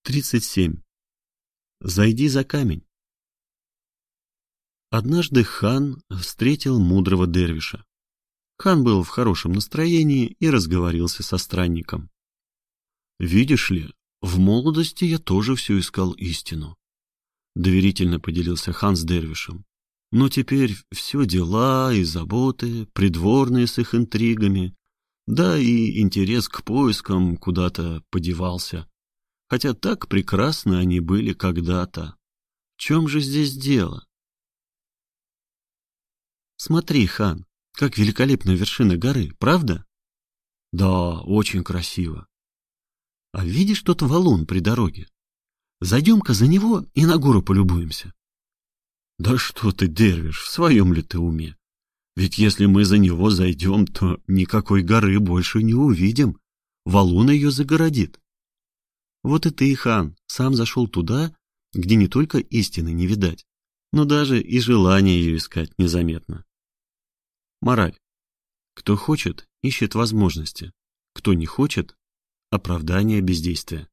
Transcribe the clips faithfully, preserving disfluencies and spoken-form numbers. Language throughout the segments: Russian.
тридцать семь. Зайди за камень. Однажды хан встретил мудрого дервиша. Хан был в хорошем настроении и разговорился со странником. «Видишь ли, в молодости я тоже все искал истину», — доверительно поделился хан с дервишем. «Но теперь все дела и заботы, придворные с их интригами, да и интерес к поискам куда-то подевался. Хотя так прекрасны они были когда-то. В чем же здесь дело?» «Смотри, хан, как великолепна вершина горы, правда?» «Да, очень красиво». «А видишь тот валун при дороге? Зайдем-ка за него и на гору полюбуемся». «Да что ты, дервиш, в своем ли ты уме? Ведь если мы за него зайдем, то никакой горы больше не увидим. Валун ее загородит». «Вот и ты, хан, сам зашел туда, где не только истины не видать, но даже и желание ее искать незаметно». Мораль. Кто хочет, ищет возможности. Кто не хочет — оправдание бездействия.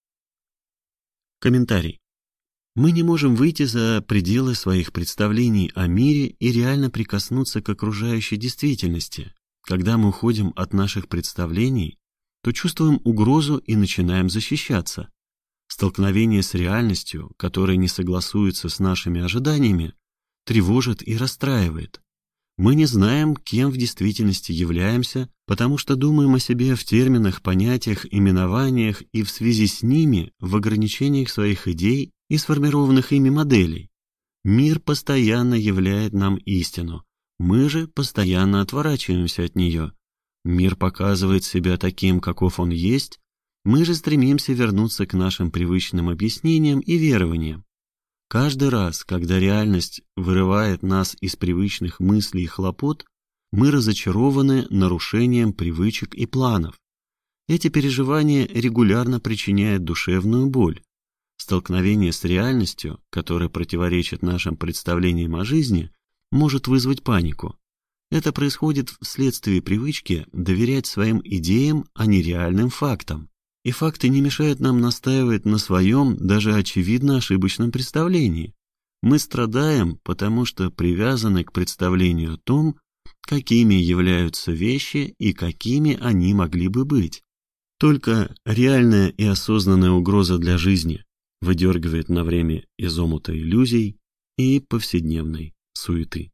Комментарий. Мы не можем выйти за пределы своих представлений о мире и реально прикоснуться к окружающей действительности. Когда мы уходим от наших представлений, то чувствуем угрозу и начинаем защищаться. Столкновение с реальностью, которая не согласуется с нашими ожиданиями, тревожит и расстраивает. Мы не знаем, кем в действительности являемся, потому что думаем о себе в терминах, понятиях, именованиях и в связи с ними в ограничениях своих идей и сформированных ими моделей. Мир постоянно являет нам истину, мы же постоянно отворачиваемся от нее. Мир показывает себя таким, каков он есть, мы же стремимся вернуться к нашим привычным объяснениям и верованиям. Каждый раз, когда реальность вырывает нас из привычных мыслей и хлопот, мы разочарованы нарушением привычек и планов. Эти переживания регулярно причиняют душевную боль. Столкновение с реальностью, которая противоречит нашим представлениям о жизни, может вызвать панику. Это происходит вследствие привычки доверять своим идеям, а не реальным фактам. И факты не мешают нам настаивать на своем, даже очевидно ошибочном представлении. Мы страдаем, потому что привязаны к представлению о том, какими являются вещи и какими они могли бы быть. Только реальная и осознанная угроза для жизни выдергивает на время из омута иллюзий и повседневной суеты.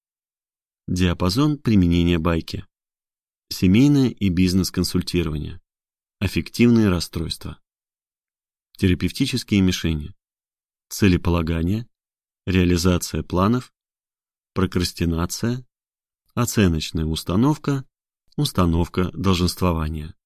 Диапазон применения байки. Семейное и бизнес-консультирование. Аффективные расстройства. Терапевтические мишени. Целеполагание, реализация планов, прокрастинация, оценочная установка, установка долженствования.